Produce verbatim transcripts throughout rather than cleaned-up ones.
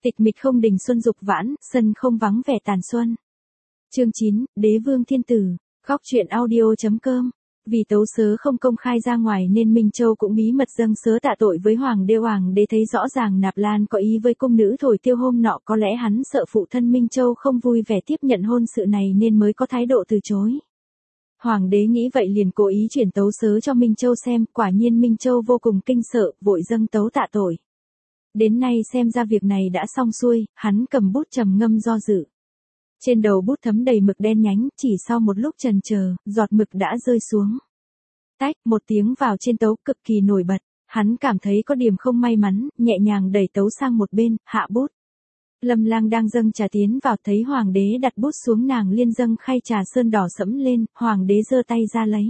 Tịch mịch không đình xuân dục vãn, sân không vắng vẻ tàn xuân. Chương chín, Đế vương thiên tử. Góc truyện audio chấm com. Vì tấu sớ không công khai ra ngoài nên Minh Châu cũng bí mật dâng sớ tạ tội với Hoàng đế. Hoàng đế thấy rõ ràng Nạp Lan có ý với cung nữ Thổi Tiêu hôm nọ, có lẽ hắn sợ phụ thân Minh Châu không vui vẻ tiếp nhận hôn sự này nên mới có thái độ từ chối. Hoàng đế nghĩ vậy liền cố ý chuyển tấu sớ cho Minh Châu xem, quả nhiên Minh Châu vô cùng kinh sợ, vội dâng tấu tạ tội. Đến nay xem ra việc này đã xong xuôi, hắn cầm bút trầm ngâm do dự. Trên đầu bút thấm đầy mực đen nhánh, chỉ sau một lúc chần chờ, giọt mực đã rơi xuống. Tách, một tiếng vào trên tấu cực kỳ nổi bật, hắn cảm thấy có điểm không may mắn, nhẹ nhàng đẩy tấu sang một bên, hạ bút. Lâm Lang đang dâng trà tiến vào, thấy Hoàng đế đặt bút xuống, nàng liên dâng khay trà sơn đỏ sẫm lên, Hoàng đế giơ tay ra lấy.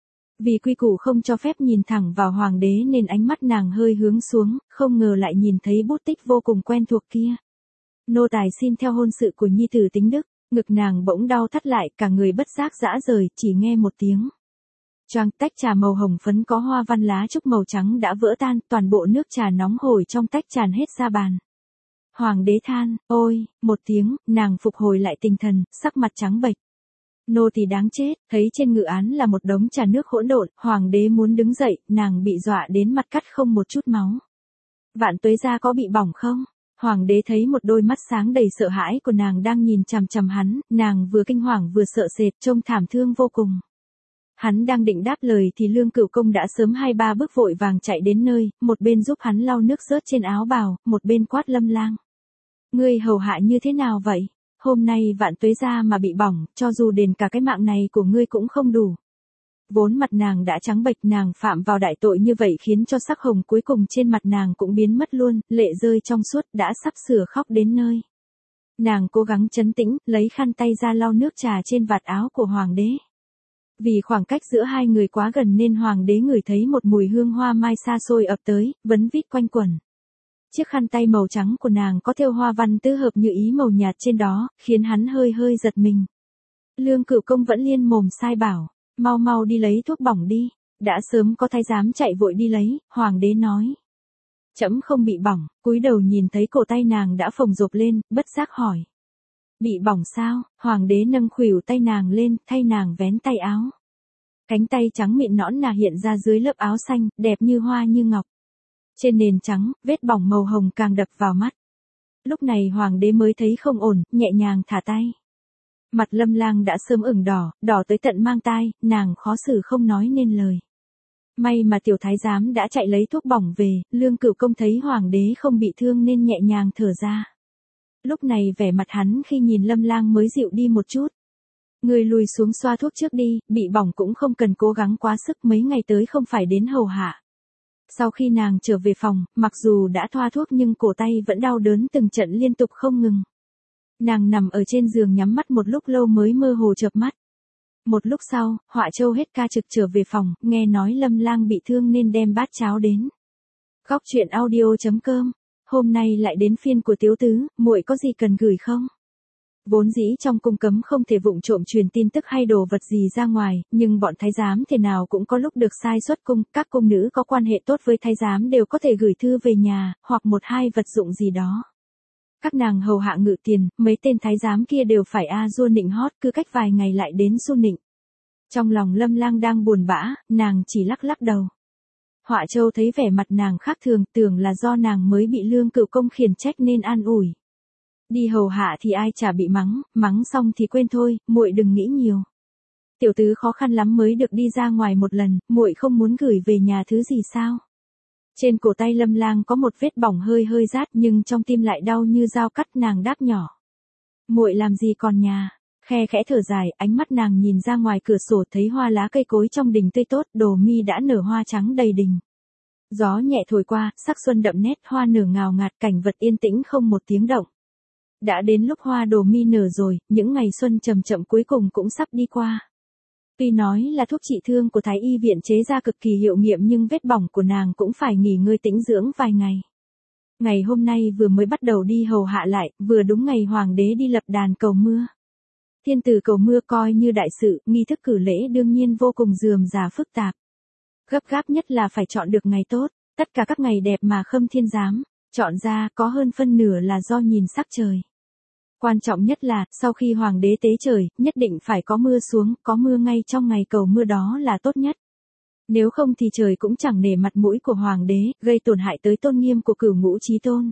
Vì quy củ không cho phép nhìn thẳng vào Hoàng đế nên ánh mắt nàng hơi hướng xuống, không ngờ lại nhìn thấy bút tích vô cùng quen thuộc kia. Nô tài xin theo hôn sự của nhi tử Tính Đức. Ngực nàng bỗng đau thắt lại, cả người bất giác rã rời, chỉ nghe một tiếng choang, tách trà màu hồng phấn có hoa văn lá trúc màu trắng đã vỡ tan, toàn bộ nước trà nóng hổi trong tách tràn hết ra bàn. Hoàng đế than, ôi, một tiếng, nàng phục hồi lại tinh thần, sắc mặt trắng bệch. Nô tỳ đáng chết, thấy trên ngự án là một đống trà nước hỗn độn, Hoàng đế muốn đứng dậy, nàng bị dọa đến mặt cắt không một chút máu. Vạn Tuế gia có bị bỏng không? Hoàng đế thấy một đôi mắt sáng đầy sợ hãi của nàng đang nhìn chằm chằm hắn, nàng vừa kinh hoàng vừa sợ sệt, trông thảm thương vô cùng. Hắn đang định đáp lời thì Lương Cửu Công đã sớm hai ba bước vội vàng chạy đến nơi, một bên giúp hắn lau nước rớt trên áo bào, một bên quát Lâm Lang. Ngươi hầu hạ như thế nào vậy? Hôm nay Vạn Tuế gia mà bị bỏng, cho dù đền cả cái mạng này của ngươi cũng không đủ. Vốn mặt nàng đã trắng bệch, nàng phạm vào đại tội như vậy khiến cho sắc hồng cuối cùng trên mặt nàng cũng biến mất luôn, lệ rơi trong suốt, đã sắp sửa khóc đến nơi. Nàng cố gắng trấn tĩnh, lấy khăn tay ra lau nước trà trên vạt áo của Hoàng đế. Vì khoảng cách giữa hai người quá gần nên Hoàng đế ngửi thấy một mùi hương hoa mai xa xôi ập tới, vấn vít quanh quẩn. Chiếc khăn tay màu trắng của nàng có thêu hoa văn tứ hợp như ý màu nhạt trên đó, khiến hắn hơi hơi giật mình. Lương Cửu Công vẫn liên mồm sai bảo. Mau mau đi lấy thuốc bỏng đi. Đã sớm có thái giám chạy vội đi lấy, Hoàng đế nói. Trẫm không bị bỏng, cúi đầu nhìn thấy cổ tay nàng đã phồng rộp lên, bất giác hỏi. Bị bỏng sao? Hoàng đế nâng khuỷu tay nàng lên, thay nàng vén tay áo. Cánh tay trắng mịn nõn nà hiện ra dưới lớp áo xanh, đẹp như hoa như ngọc. Trên nền trắng, vết bỏng màu hồng càng đập vào mắt. Lúc này Hoàng đế mới thấy không ổn, nhẹ nhàng thả tay. Mặt Lâm Lang đã sớm ửng đỏ, đỏ tới tận mang tai, nàng khó xử không nói nên lời. May mà tiểu thái giám đã chạy lấy thuốc bỏng về, Lương Cửu Công thấy Hoàng đế không bị thương nên nhẹ nhàng thở ra. Lúc này vẻ mặt hắn khi nhìn Lâm Lang mới dịu đi một chút. Người lùi xuống xoa thuốc trước đi, bị bỏng cũng không cần cố gắng quá sức, mấy ngày tới không phải đến hầu hạ. Sau khi nàng trở về phòng, mặc dù đã thoa thuốc nhưng cổ tay vẫn đau đớn từng trận liên tục không ngừng. Nàng nằm ở trên giường nhắm mắt một lúc lâu mới mơ hồ chợp mắt. Một lúc sau, Họa Châu hết ca trực trở về phòng, nghe nói Lâm Lang bị thương nên đem bát cháo đến. Góc truyện audio chấm com. Hôm nay lại đến phiên của Tiếu Tứ, muội có gì cần gửi không? Vốn dĩ trong cung cấm không thể vụng trộm truyền tin tức hay đồ vật gì ra ngoài, nhưng bọn thái giám thế nào cũng có lúc được sai xuất cung, các cung nữ có quan hệ tốt với thái giám đều có thể gửi thư về nhà, hoặc một hai vật dụng gì đó. Các nàng hầu hạ ngự tiền, mấy tên thái giám kia đều phải a dua nịnh hót, cứ cách vài ngày lại đến su nịnh. Trong lòng Lâm Lang đang buồn bã, nàng chỉ lắc lắc đầu. Họa Châu thấy vẻ mặt nàng khác thường, tưởng là do nàng mới bị Lương Cửu Công khiển trách nên an ủi. Đi hầu hạ thì ai chả bị mắng, mắng xong thì quên thôi, muội đừng nghĩ nhiều. Tiểu tứ khó khăn lắm mới được đi ra ngoài một lần, muội không muốn gửi về nhà thứ gì sao? Trên cổ tay Lâm Lang có một vết bỏng hơi hơi rát nhưng trong tim lại đau như dao cắt, nàng đáp nhỏ. Muội làm gì còn nhà? Khe khẽ thở dài, ánh mắt nàng nhìn ra ngoài cửa sổ thấy hoa lá cây cối trong đình tươi tốt, đồ mi đã nở hoa trắng đầy đình. Gió nhẹ thổi qua, sắc xuân đậm nét, hoa nở ngào ngạt, cảnh vật yên tĩnh không một tiếng động. Đã đến lúc hoa đồ mi nở rồi, những ngày xuân chậm chậm cuối cùng cũng sắp đi qua. Tuy nói là thuốc trị thương của Thái y viện chế ra cực kỳ hiệu nghiệm nhưng vết bỏng của nàng cũng phải nghỉ ngơi tĩnh dưỡng vài ngày. Ngày hôm nay vừa mới bắt đầu đi hầu hạ lại, vừa đúng ngày Hoàng đế đi lập đàn cầu mưa. Thiên tử cầu mưa coi như đại sự, nghi thức cử lễ đương nhiên vô cùng rườm rà phức tạp. Gấp gáp nhất là phải chọn được ngày tốt, tất cả các ngày đẹp mà Khâm Thiên giám Chọn ra có hơn phân nửa là do nhìn sắc trời. Quan trọng nhất là, sau khi hoàng đế tế trời, nhất định phải có mưa xuống, có mưa ngay trong ngày cầu mưa đó là tốt nhất. Nếu không thì trời cũng chẳng nể mặt mũi của hoàng đế, gây tổn hại tới tôn nghiêm của Cửu Ngũ Chí Tôn.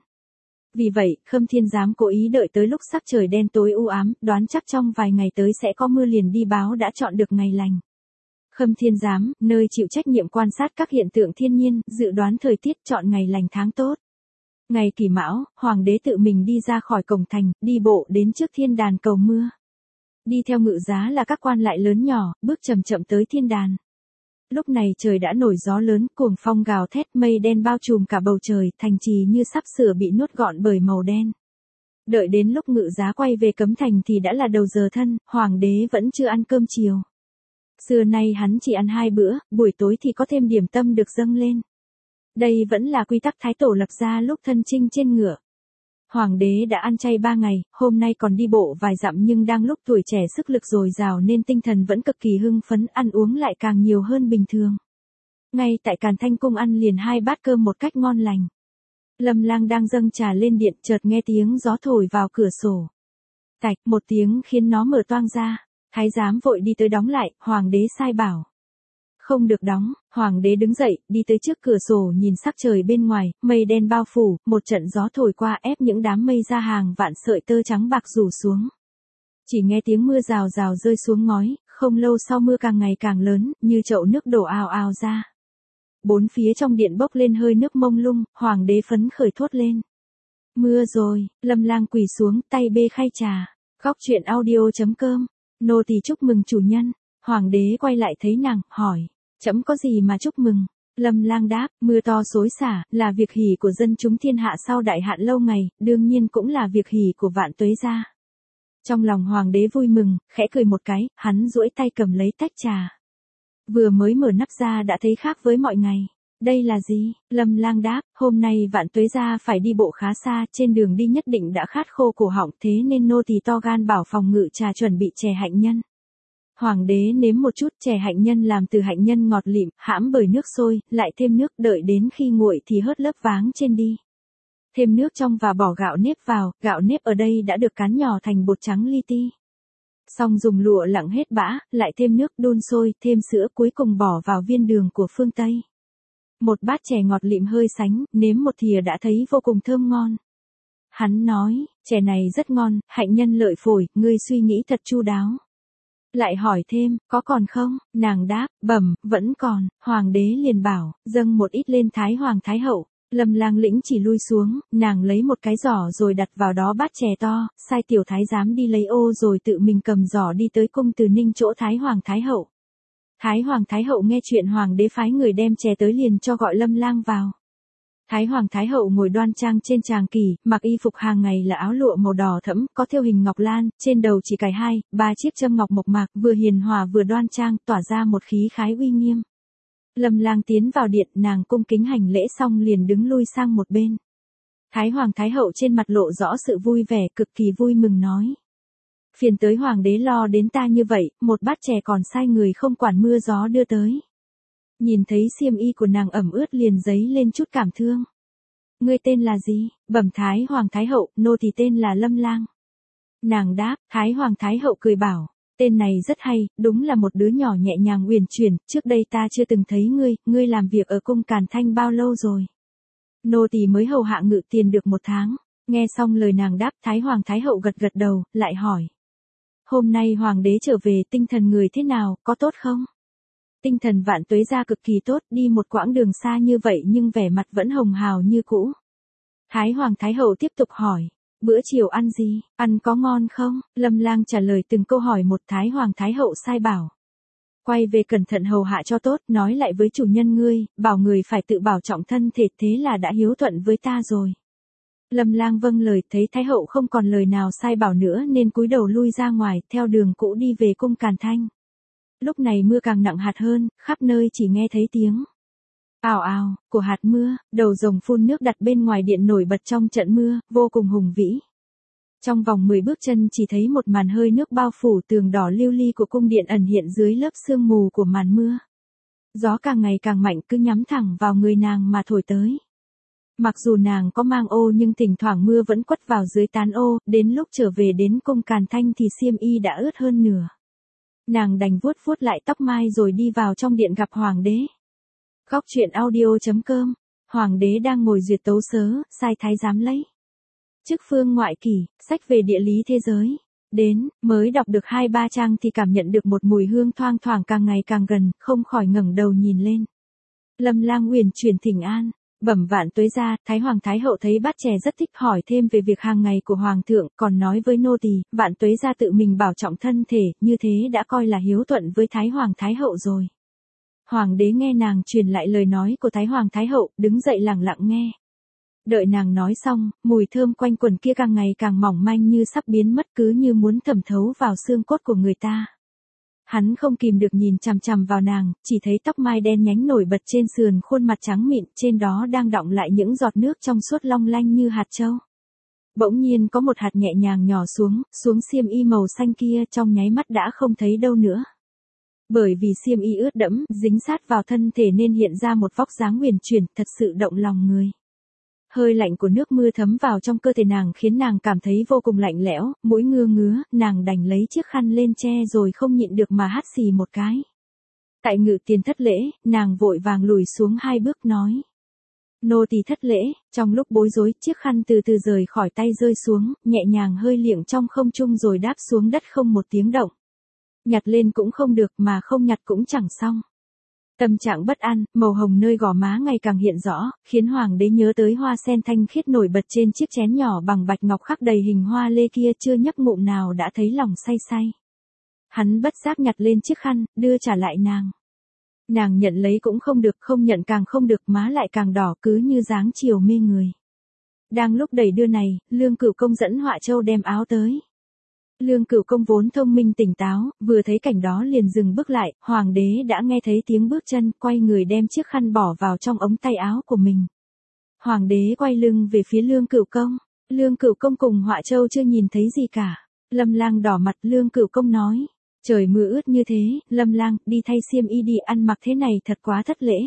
Vì vậy, Khâm Thiên Giám cố ý đợi tới lúc sắc trời đen tối u ám, đoán chắc trong vài ngày tới sẽ có mưa liền đi báo đã chọn được ngày lành. Khâm Thiên Giám, nơi chịu trách nhiệm quan sát các hiện tượng thiên nhiên, dự đoán thời tiết, chọn ngày lành tháng tốt. Ngày Kỷ Mão, hoàng đế tự mình đi ra khỏi cổng thành, đi bộ đến trước thiên đàn cầu mưa. Đi theo ngự giá là các quan lại lớn nhỏ, bước chậm chậm tới thiên đàn. Lúc này trời đã nổi gió lớn, cuồng phong gào thét, mây đen bao trùm cả bầu trời, thành trì như sắp sửa bị nuốt gọn bởi màu đen. Đợi đến lúc ngự giá quay về cấm thành thì đã là đầu giờ thân, hoàng đế vẫn chưa ăn cơm chiều. Xưa nay hắn chỉ ăn hai bữa, buổi tối thì có thêm điểm tâm được dâng lên. Đây vẫn là quy tắc Thái Tổ lập ra lúc thân chinh trên ngựa. Hoàng đế đã ăn chay ba ngày, hôm nay còn đi bộ vài dặm nhưng đang lúc tuổi trẻ sức lực dồi dào nên tinh thần vẫn cực kỳ hưng phấn, ăn uống lại càng nhiều hơn bình thường. Ngay tại Càn Thanh Cung ăn liền hai bát cơm một cách ngon lành. Lâm Lang đang dâng trà lên điện, chợt nghe tiếng gió thổi vào cửa sổ. Tạch, một tiếng khiến nó mở toang ra. Thái giám vội đi tới đóng lại, hoàng đế sai bảo. Không được đóng, hoàng đế đứng dậy, đi tới trước cửa sổ nhìn sắc trời bên ngoài, mây đen bao phủ, một trận gió thổi qua ép những đám mây ra hàng vạn sợi tơ trắng bạc rủ xuống. Chỉ nghe tiếng mưa rào rào rơi xuống ngói, không lâu sau mưa càng ngày càng lớn, như chậu nước đổ ào ào ra. Bốn phía trong điện bốc lên hơi nước mông lung, hoàng đế phấn khởi thốt lên. Mưa rồi, Lâm Lang quỳ xuống, tay bê khay trà. Góc truyện audio chấm com, nô tỳ chúc mừng chủ nhân. Hoàng đế quay lại thấy nàng, hỏi, trẫm có gì mà chúc mừng? Lâm Lang đáp, mưa to xối xả, là việc hỉ của dân chúng thiên hạ sau đại hạn lâu ngày, đương nhiên cũng là việc hỉ của Vạn Tuế gia. Trong lòng hoàng đế vui mừng, khẽ cười một cái, hắn duỗi tay cầm lấy tách trà. Vừa mới mở nắp ra đã thấy khác với mọi ngày. Đây là gì? Lâm Lang đáp, hôm nay Vạn Tuế gia phải đi bộ khá xa, trên đường đi nhất định đã khát khô cổ họng, thế nên nô tỳ to gan bảo phòng ngự trà chuẩn bị chè hạnh nhân. Hoàng đế nếm một chút, chè hạnh nhân làm từ hạnh nhân ngọt lịm, hãm bởi nước sôi, lại thêm nước, đợi đến khi nguội thì hớt lớp váng trên đi. Thêm nước trong và bỏ gạo nếp vào, gạo nếp ở đây đã được cán nhỏ thành bột trắng li ti. Xong dùng lụa lặng hết bã, lại thêm nước đun sôi, thêm sữa, cuối cùng bỏ vào viên đường của phương Tây. Một bát chè ngọt lịm hơi sánh, nếm một thìa đã thấy vô cùng thơm ngon. Hắn nói, chè này rất ngon, hạnh nhân lợi phổi, ngươi suy nghĩ thật chu đáo. Lại hỏi thêm, có còn không? Nàng đáp, bẩm, vẫn còn. Hoàng đế liền bảo, dâng một ít lên Thái Hoàng Thái Hậu. Lâm Lang lĩnh chỉ lui xuống, nàng lấy một cái giỏ rồi đặt vào đó bát chè to, sai tiểu thái giám đi lấy ô rồi tự mình cầm giỏ đi tới cung Từ Ninh chỗ Thái Hoàng Thái Hậu. Thái Hoàng Thái Hậu nghe chuyện hoàng đế phái người đem chè tới liền cho gọi Lâm Lang vào. Thái Hoàng Thái Hậu ngồi đoan trang trên tràng kỷ, mặc y phục hàng ngày là áo lụa màu đỏ thẫm, có thêu hình ngọc lan, trên đầu chỉ cài hai, ba chiếc châm ngọc mộc mạc, vừa hiền hòa vừa đoan trang, tỏa ra một khí khái uy nghiêm. Lâm Lang tiến vào điện, nàng cung kính hành lễ xong liền đứng lui sang một bên. Thái Hoàng Thái Hậu trên mặt lộ rõ sự vui vẻ, cực kỳ vui mừng nói. Phiền tới hoàng đế lo đến ta như vậy, một bát chè còn sai người không quản mưa gió đưa tới. Nhìn thấy xiêm y của nàng ẩm ướt liền dấy lên chút cảm thương. Ngươi tên là gì? Bẩm Thái Hoàng Thái Hậu, nô tỳ tên là Lâm Lang. Nàng đáp, Thái Hoàng Thái Hậu cười bảo, tên này rất hay, đúng là một đứa nhỏ nhẹ nhàng uyển chuyển, trước đây ta chưa từng thấy ngươi, ngươi làm việc ở cung Càn Thanh bao lâu rồi? Nô tỳ mới hầu hạ ngự tiền được một tháng. Nghe xong lời nàng đáp, Thái Hoàng Thái Hậu gật gật đầu, lại hỏi. Hôm nay hoàng đế trở về, tinh thần người thế nào, có tốt không? Tinh thần Vạn Tuế gia cực kỳ tốt, đi một quãng đường xa như vậy nhưng vẻ mặt vẫn hồng hào như cũ. Thái Hoàng Thái Hậu tiếp tục hỏi, bữa chiều ăn gì, ăn có ngon không? Lâm Lang trả lời từng câu hỏi một. Thái Hoàng Thái Hậu sai bảo. Quay về cẩn thận hầu hạ cho tốt, nói lại với chủ nhân ngươi, bảo người phải tự bảo trọng thân thể, thế là đã hiếu thuận với ta rồi. Lâm Lang vâng lời, thấy Thái Hậu không còn lời nào sai bảo nữa nên cúi đầu lui ra ngoài, theo đường cũ đi về cung Càn Thanh. Lúc này mưa càng nặng hạt hơn, khắp nơi chỉ nghe thấy tiếng ào ào của hạt mưa, đầu rồng phun nước đặt bên ngoài điện nổi bật trong trận mưa, vô cùng hùng vĩ. Trong vòng mười bước chân chỉ thấy một màn hơi nước bao phủ tường đỏ lưu ly của cung điện ẩn hiện dưới lớp sương mù của màn mưa. Gió càng ngày càng mạnh cứ nhắm thẳng vào người nàng mà thổi tới. Mặc dù nàng có mang ô nhưng thỉnh thoảng mưa vẫn quất vào dưới tán ô, đến lúc trở về đến cung Càn Thanh thì xiêm y đã ướt hơn nửa. Nàng đành vuốt vuốt lại tóc mai rồi đi vào trong điện gặp hoàng đế. Góc truyện audio.com, hoàng đế đang ngồi duyệt tấu sớ, sai thái giám lấy chức phương ngoại kỷ, sách về địa lý thế giới. Đến, mới đọc được hai ba trang thì cảm nhận được một mùi hương thoang thoảng càng ngày càng gần, không khỏi ngẩng đầu nhìn lên. Lâm Lang Uyển chuyển thỉnh an, bẩm vạn tuế gia, Thái Hoàng Thái Hậu thấy bát chè rất thích, hỏi thêm về việc hàng ngày của Hoàng thượng, còn nói với nô tỳ, vạn tuế gia tự mình bảo trọng thân thể, như thế đã coi là hiếu thuận với Thái Hoàng Thái Hậu rồi. Hoàng đế nghe nàng truyền lại lời nói của Thái Hoàng Thái Hậu, đứng dậy lặng lặng nghe. Đợi nàng nói xong, mùi thơm quanh quẩn kia càng ngày càng mỏng manh như sắp biến mất, cứ như muốn thẩm thấu vào xương cốt của người ta. Hắn không kìm được nhìn chằm chằm vào nàng, chỉ thấy tóc mai đen nhánh nổi bật trên sườn đuôi mặt trắng mịn, trên đó đang đọng lại những giọt nước trong suốt long lanh như hạt châu. Bỗng nhiên có một hạt nhẹ nhàng nhỏ xuống, xuống xiêm y màu xanh kia, trong nháy mắt đã không thấy đâu nữa. Bởi vì xiêm y ướt đẫm, dính sát vào thân thể nên hiện ra một vóc dáng huyền chuyển, thật sự động lòng người. Hơi lạnh của nước mưa thấm vào trong cơ thể nàng khiến nàng cảm thấy vô cùng lạnh lẽo, mũi ngứa ngứa, nàng đành lấy chiếc khăn lên che rồi không nhịn được mà hắt xì một cái. Tại ngự tiền thất lễ, nàng vội vàng lùi xuống hai bước nói. Nô tỳ thất lễ, trong lúc bối rối, chiếc khăn từ từ rời khỏi tay rơi xuống, nhẹ nhàng hơi liệng trong không trung rồi đáp xuống đất không một tiếng động. Nhặt lên cũng không được mà không nhặt cũng chẳng xong. Tâm trạng bất an, màu hồng nơi gò má ngày càng hiện rõ, khiến hoàng đế nhớ tới hoa sen thanh khiết nổi bật trên chiếc chén nhỏ bằng bạch ngọc khắc đầy hình hoa lê kia, chưa nhấp ngụm nào đã thấy lòng say say. Hắn bất giác nhặt lên chiếc khăn, đưa trả lại nàng. Nàng nhận lấy cũng không được, không nhận càng không được, má lại càng đỏ, cứ như dáng chiều mê người. Đang lúc đẩy đưa này, Lương Cửu Công dẫn Họa Châu đem áo tới. Lương Cửu Công vốn thông minh tỉnh táo, vừa thấy cảnh đó liền dừng bước lại, hoàng đế đã nghe thấy tiếng bước chân, quay người đem chiếc khăn bỏ vào trong ống tay áo của mình. Hoàng đế quay lưng về phía Lương Cửu Công, Lương Cửu Công cùng Họa Châu chưa nhìn thấy gì cả. Lâm Lang đỏ mặt, Lương Cửu Công nói, trời mưa ướt như thế, Lâm Lang, đi thay xiêm y đi, ăn mặc thế này thật quá thất lễ.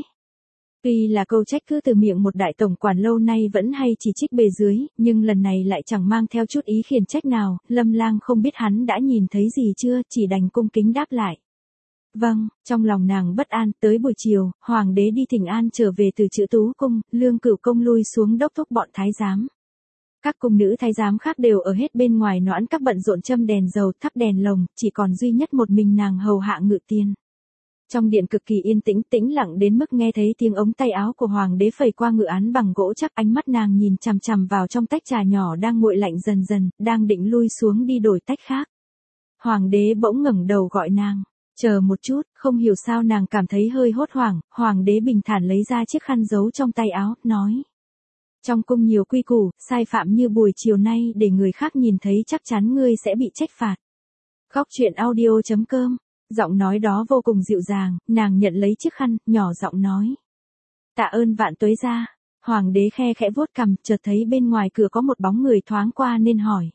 Tuy là câu trách cứ từ miệng một đại tổng quản lâu nay vẫn hay chỉ trích bề dưới, nhưng lần này lại chẳng mang theo chút ý khiển trách nào, Lâm Lang không biết hắn đã nhìn thấy gì chưa, chỉ đành cung kính đáp lại. Vâng, trong lòng nàng bất an, tới buổi chiều, hoàng đế đi thỉnh an trở về từ Chữ Tú Cung, Lương Cửu Công lui xuống đốc thúc bọn thái giám. Các cung nữ thái giám khác đều ở hết bên ngoài noãn các bận rộn châm đèn dầu, thắp đèn lồng, chỉ còn duy nhất một mình nàng hầu hạ ngự tiền. Trong điện cực kỳ yên tĩnh, tĩnh lặng đến mức nghe thấy tiếng ống tay áo của hoàng đế phẩy qua ngự án bằng gỗ chắc, ánh mắt nàng nhìn chằm chằm vào trong tách trà nhỏ đang nguội lạnh dần dần, đang định lui xuống đi đổi tách khác. Hoàng đế bỗng ngẩng đầu gọi nàng, chờ một chút, không hiểu sao nàng cảm thấy hơi hốt hoảng, hoàng đế bình thản lấy ra chiếc khăn giấu trong tay áo, nói. Trong cung nhiều quy củ, sai phạm như buổi chiều nay để người khác nhìn thấy chắc chắn ngươi sẽ bị trách phạt. Góc truyện audio.com. Giọng nói đó vô cùng dịu dàng, nàng nhận lấy chiếc khăn, nhỏ giọng nói. Tạ ơn vạn tuế gia. Hoàng đế khe khẽ vuốt cằm, chợt thấy bên ngoài cửa có một bóng người thoáng qua nên hỏi.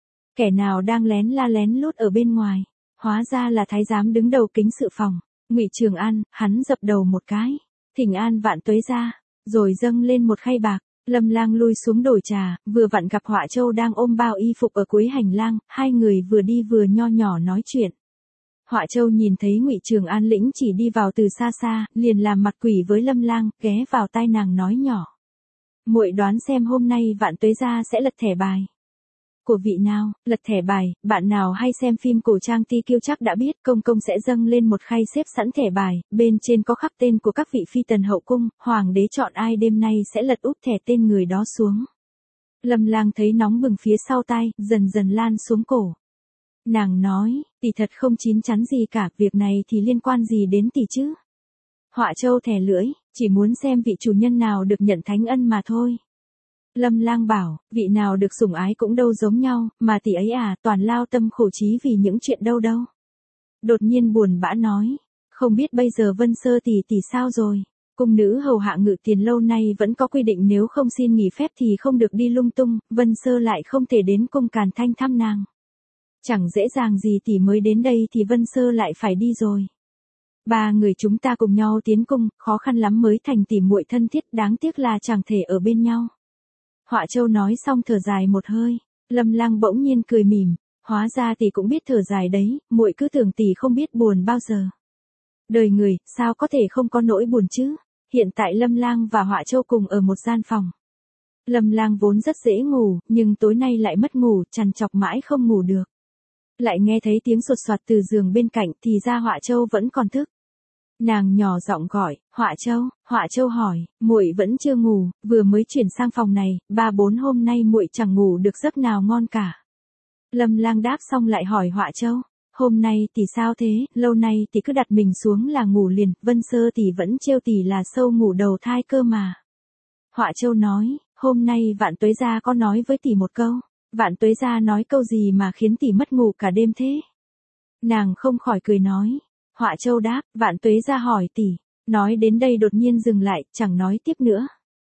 Kẻ nào đang lén la lén lút ở bên ngoài? Hóa ra là thái giám đứng đầu kính sự phòng, Ngụy Trường An. Hắn dập đầu một cái, thỉnh an vạn tuế gia, rồi dâng lên một khay bạc. Lâm Lang lui xuống đổi trà, vừa vặn gặp Họa Châu đang ôm bao y phục ở cuối hành lang, hai người vừa đi vừa nho nhỏ nói chuyện. Họa Châu nhìn thấy Ngụy Trường An lĩnh chỉ đi vào từ xa xa, liền làm mặt quỷ với Lâm Lang, ghé vào tai nàng nói nhỏ. Muội đoán xem hôm nay vạn tuế gia sẽ lật thẻ bài. Của vị nào? Lật thẻ bài, bạn nào hay xem phim cổ trang Ti Kiêu chắc đã biết, công công sẽ dâng lên một khay xếp sẵn thẻ bài, bên trên có khắc tên của các vị phi tần hậu cung, hoàng đế chọn ai đêm nay sẽ lật úp thẻ tên người đó xuống. Lâm Lang thấy nóng bừng phía sau tai, dần dần lan xuống cổ. Nàng nói, tỷ thật không chín chắn gì cả, việc này thì liên quan gì đến tỷ chứ? Họa Châu thè lưỡi, chỉ muốn xem vị chủ nhân nào được nhận thánh ân mà thôi. Lâm Lang bảo, vị nào được sủng ái cũng đâu giống nhau, mà tỷ ấy à, toàn lao tâm khổ trí vì những chuyện đâu đâu. Đột nhiên buồn bã nói, không biết bây giờ Vân Sơ tỷ tỷ sao rồi? Cung nữ hầu hạ ngự tiền lâu nay vẫn có quy định nếu không xin nghỉ phép thì không được đi lung tung, Vân Sơ lại không thể đến cung Càn Thanh thăm nàng. Chẳng dễ dàng gì tỷ mới đến đây thì Vân Sơ lại phải đi rồi. Ba người chúng ta cùng nhau tiến cung, khó khăn lắm mới thành tỉ muội thân thiết, đáng tiếc là chẳng thể ở bên nhau. Họa Châu nói xong thở dài một hơi, Lâm Lang bỗng nhiên cười mỉm, hóa ra tỷ cũng biết thở dài đấy, muội cứ tưởng tỷ không biết buồn bao giờ. Đời người, sao có thể không có nỗi buồn chứ? Hiện tại Lâm Lang và Họa Châu cùng ở một gian phòng. Lâm Lang vốn rất dễ ngủ, nhưng tối nay lại mất ngủ, trằn trọc mãi không ngủ được. Lại nghe thấy tiếng sột soạt từ giường bên cạnh thì ra Họa Châu vẫn còn thức. Nàng nhỏ giọng gọi, Họa Châu, Họa Châu hỏi, muội vẫn chưa ngủ, vừa mới chuyển sang phòng này, ba bốn hôm nay muội chẳng ngủ được giấc nào ngon cả. Lâm Lang đáp xong lại hỏi Họa Châu, hôm nay tỷ sao thế, lâu nay tỷ cứ đặt mình xuống là ngủ liền, Vân Sơ tỷ vẫn trêu tỷ là sâu ngủ đầu thai cơ mà. Họa Châu nói, hôm nay Vạn Tuế Gia có nói với tỷ một câu. Vạn Tuế Gia nói câu gì mà khiến tỷ mất ngủ cả đêm thế? Nàng không khỏi cười nói. Họa Châu đáp, Vạn Tuế Gia hỏi tỷ. Nói đến đây đột nhiên dừng lại, chẳng nói tiếp nữa.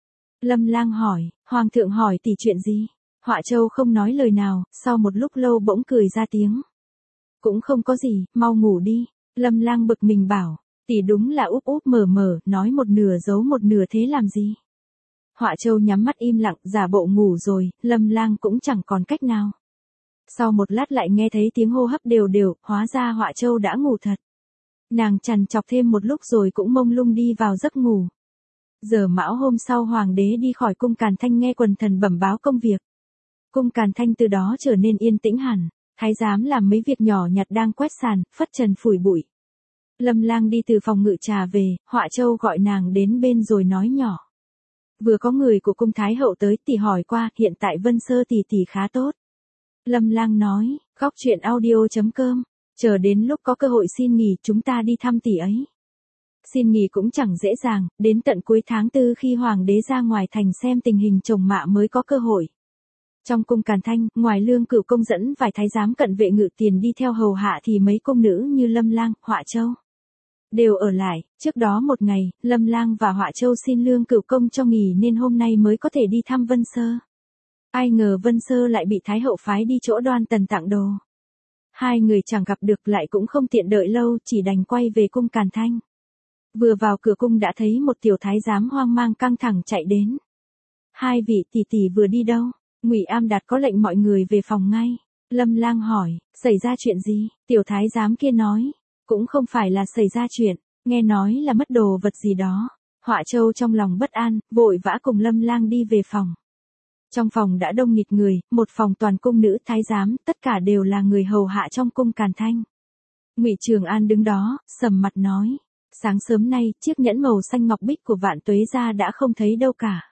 Lâm Lang hỏi, Hoàng thượng hỏi tỷ chuyện gì? Họa Châu không nói lời nào, sau một lúc lâu bỗng cười ra tiếng. Cũng không có gì, mau ngủ đi. Lâm Lang bực mình bảo, tỷ đúng là úp úp mở mở, nói một nửa giấu một nửa thế làm gì? Họa Châu nhắm mắt im lặng, giả bộ ngủ rồi, Lâm Lang cũng chẳng còn cách nào. Sau một lát lại nghe thấy tiếng hô hấp đều đều, hóa ra Họa Châu đã ngủ thật. Nàng trằn trọc thêm một lúc rồi cũng mông lung đi vào giấc ngủ. Giờ mão hôm sau Hoàng đế đi khỏi cung Càn Thanh nghe quần thần bẩm báo công việc. Cung Càn Thanh từ đó trở nên yên tĩnh hẳn, thái giám làm mấy việc nhỏ nhặt đang quét sàn, phất trần phủi bụi. Lâm Lang đi từ phòng ngự trà về, Họa Châu gọi nàng đến bên rồi nói nhỏ. Vừa có người của cung thái hậu tới, tỷ hỏi qua, hiện tại Vân Sơ tỷ tỷ khá tốt. Lâm Lang nói, góc truyện audio chấm com, chờ đến lúc có cơ hội xin nghỉ chúng ta đi thăm tỷ ấy. Xin nghỉ cũng chẳng dễ dàng, đến tận cuối tháng tư khi Hoàng đế ra ngoài thành xem tình hình chồng mạ mới có cơ hội. Trong cung Càn Thanh, ngoài Lương Cửu công dẫn vài thái giám cận vệ ngự tiền đi theo hầu hạ thì mấy cung nữ như Lâm Lang, Họa Châu đều ở lại. Trước đó một ngày, Lâm Lang và Họa Châu xin Lương Cửu công cho nghỉ nên hôm nay mới có thể đi thăm Vân Sơ. Ai ngờ Vân Sơ lại bị Thái hậu phái đi chỗ Đoan Tần tặng đồ. Hai người chẳng gặp được lại cũng không tiện đợi lâu, chỉ đành quay về cung Càn Thanh. Vừa vào cửa cung đã thấy một tiểu thái giám hoang mang căng thẳng chạy đến. Hai vị tỷ tỷ vừa đi đâu? Ngụy Am Đạt có lệnh mọi người về phòng ngay. Lâm Lang hỏi, xảy ra chuyện gì? Tiểu thái giám kia nói, cũng không phải là xảy ra chuyện, nghe nói là mất đồ vật gì đó. Họa Châu trong lòng bất an, vội vã cùng Lâm Lang đi về phòng. Trong phòng đã đông nghịt người, một phòng toàn cung nữ thái giám, tất cả đều là người hầu hạ trong cung Càn Thanh. Ngụy Trường An đứng đó, sầm mặt nói, sáng sớm nay, chiếc nhẫn màu xanh ngọc bích của Vạn Tuế Gia đã không thấy đâu cả.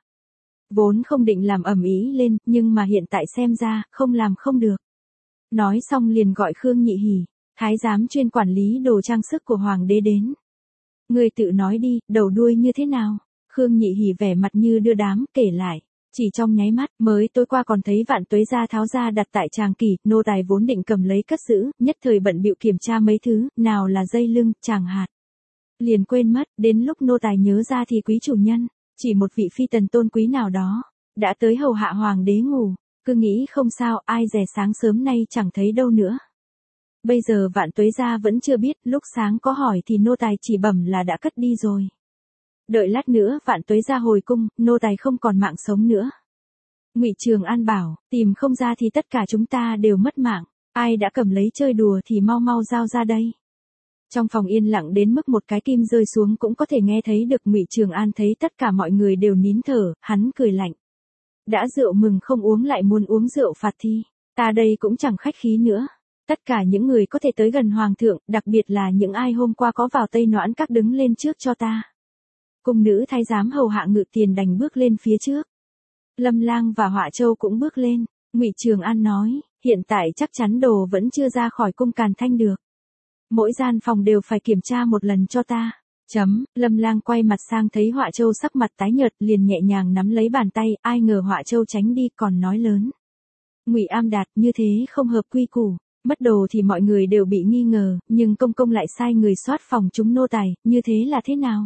Vốn không định làm ầm ĩ lên, nhưng mà hiện tại xem ra, không làm không được. Nói xong liền gọi Khương Nhị Hỉ, thái giám chuyên quản lý đồ trang sức của Hoàng đế đến. Người tự nói đi, đầu đuôi như thế nào? Khương Nhị Hỉ vẻ mặt như đưa đám, kể lại. Chỉ trong nháy mắt, mới tối qua còn thấy Vạn Tuế Gia tháo ra đặt tại tràng kỷ, nô tài vốn định cầm lấy cất giữ, nhất thời bận bịu kiểm tra mấy thứ, nào là dây lưng, tràng hạt. Liền quên mất, đến lúc nô tài nhớ ra thì quý chủ nhân, chỉ một vị phi tần tôn quý nào đó, đã tới hầu hạ Hoàng đế ngủ, cứ nghĩ không sao, ai dè sáng sớm nay chẳng thấy đâu nữa. Bây giờ Vạn Tuế Gia vẫn chưa biết, lúc sáng có hỏi thì nô tài chỉ bẩm là đã cất đi rồi. Đợi lát nữa Vạn Tuế Gia hồi cung, nô tài không còn mạng sống nữa. Ngụy Trường An bảo, tìm không ra thì tất cả chúng ta đều mất mạng, ai đã cầm lấy chơi đùa thì mau mau giao ra đây. Trong phòng yên lặng đến mức một cái kim rơi xuống cũng có thể nghe thấy được. Ngụy Trường An thấy tất cả mọi người đều nín thở, hắn cười lạnh. Đã rượu mừng không uống lại muốn uống rượu phạt thi, ta đây cũng chẳng khách khí nữa. Tất cả những người có thể tới gần Hoàng thượng, đặc biệt là những ai hôm qua có vào Tây Noãn Các đứng lên trước cho ta. Cung nữ thái giám hầu hạ ngự tiền đành bước lên phía trước. Lâm Lang và Họa Châu cũng bước lên. Ngụy Trường An nói, hiện tại chắc chắn đồ vẫn chưa ra khỏi cung Càn Thanh được. Mỗi gian phòng đều phải kiểm tra một lần cho ta. Chấm, Lâm Lang quay mặt sang thấy Họa Châu sắc mặt tái nhợt liền nhẹ nhàng nắm lấy bàn tay, ai ngờ Họa Châu tránh đi còn nói lớn. Ngụy Am Đạt, như thế không hợp quy củ, mất đồ thì mọi người đều bị nghi ngờ, nhưng công công lại sai người soát phòng chúng nô tài, như thế là thế nào?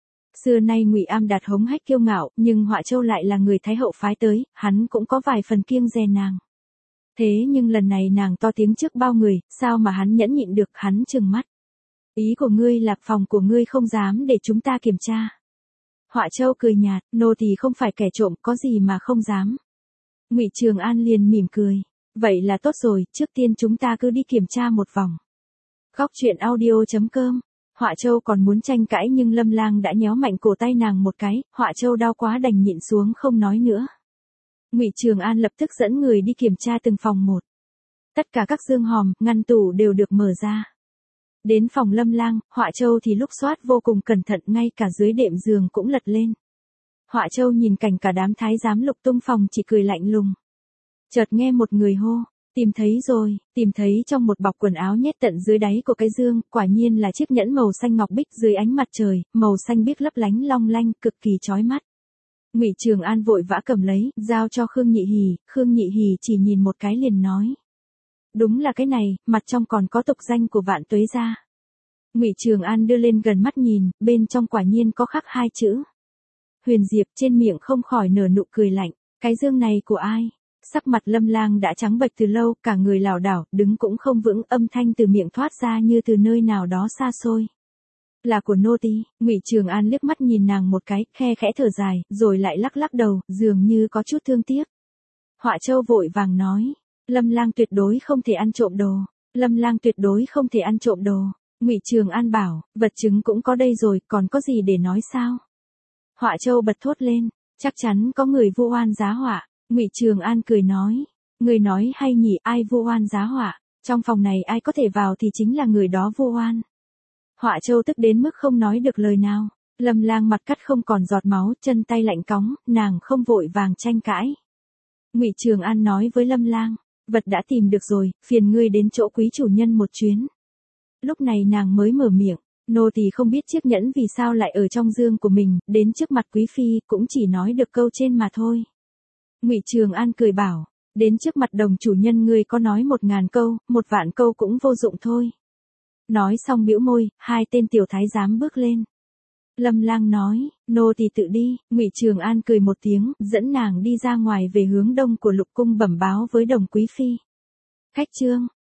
Xưa nay Ngụy Am Đạt hống hách kiêu ngạo, nhưng Họa Châu lại là người Thái hậu phái tới, hắn cũng có vài phần kiêng dè nàng. Thế nhưng lần này nàng to tiếng trước bao người, sao mà hắn nhẫn nhịn được, hắn trừng mắt. Ý của ngươi là phòng của ngươi không dám để chúng ta kiểm tra. Họa Châu cười nhạt, nô tỳ không phải kẻ trộm, có gì mà không dám. Ngụy Trường An liền mỉm cười, vậy là tốt rồi, trước tiên chúng ta cứ đi kiểm tra một vòng. Góc truyện audio chấm com. Họa Châu còn muốn tranh cãi nhưng Lâm Lang đã nhéo mạnh cổ tay nàng một cái, Họa Châu đau quá đành nhịn xuống không nói nữa. Ngụy Trường An lập tức dẫn người đi kiểm tra từng phòng một. Tất cả các giường hòm, ngăn tủ đều được mở ra. Đến phòng Lâm Lang, Họa Châu thì lúc soát vô cùng cẩn thận, ngay cả dưới đệm giường cũng lật lên. Họa Châu nhìn cảnh cả đám thái giám lục tung phòng chỉ cười lạnh lùng. Chợt nghe một người hô, tìm thấy rồi, tìm thấy trong một bọc quần áo nhét tận dưới đáy của cái giường, quả nhiên là chiếc nhẫn màu xanh ngọc bích dưới ánh mặt trời, màu xanh biếc lấp lánh long lanh, cực kỳ chói mắt. Ngụy Trường An vội vã cầm lấy, giao cho Khương Nhị Hỉ, Khương Nhị Hỉ chỉ nhìn một cái liền nói. Đúng là cái này, mặt trong còn có tục danh của Vạn Tuế gia. Ngụy Trường An đưa lên gần mắt nhìn, bên trong quả nhiên có khắc hai chữ. Huyền Diệp, trên miệng không khỏi nở nụ cười lạnh, cái dương này của ai? Sắc mặt Lâm Lang đã trắng bệch từ lâu, cả người lảo đảo, đứng cũng không vững, âm thanh từ miệng thoát ra như từ nơi nào đó xa xôi. Là của nô tỳ. Ngụy Trường An liếc mắt nhìn nàng một cái, khe khẽ thở dài, rồi lại lắc lắc đầu, dường như có chút thương tiếc. Họa Châu vội vàng nói, Lâm Lang tuyệt đối không thể ăn trộm đồ, Lâm Lang tuyệt đối không thể ăn trộm đồ. Ngụy Trường An bảo, vật chứng cũng có đây rồi, còn có gì để nói sao? Họa Châu bật thốt lên, chắc chắn có người vu oan giá họa. Ngụy Trường An cười nói, người nói hay nhỉ, ai vu oan giá họa, trong phòng này ai có thể vào thì chính là người đó vu oan. Họa Châu tức đến mức không nói được lời nào. Lâm Lang mặt cắt không còn giọt máu, chân tay lạnh cóng, nàng không vội vàng tranh cãi. Ngụy Trường An nói với Lâm Lang, vật đã tìm được rồi, phiền ngươi đến chỗ quý chủ nhân một chuyến. Lúc này nàng mới mở miệng, nô tỳ không biết chiếc nhẫn vì sao lại ở trong giường của mình, đến trước mặt quý phi cũng chỉ nói được câu trên mà thôi. Ngụy Trường An cười bảo, đến trước mặt đồng chủ nhân ngươi có nói một ngàn câu, một vạn câu cũng vô dụng thôi. Nói xong bĩu môi, hai tên tiểu thái giám bước lên. Lâm Lang nói, nô tỳ tự đi. Ngụy Trường An cười một tiếng, dẫn nàng đi ra ngoài về hướng đông của lục cung bẩm báo với đồng quý phi. Khách trương,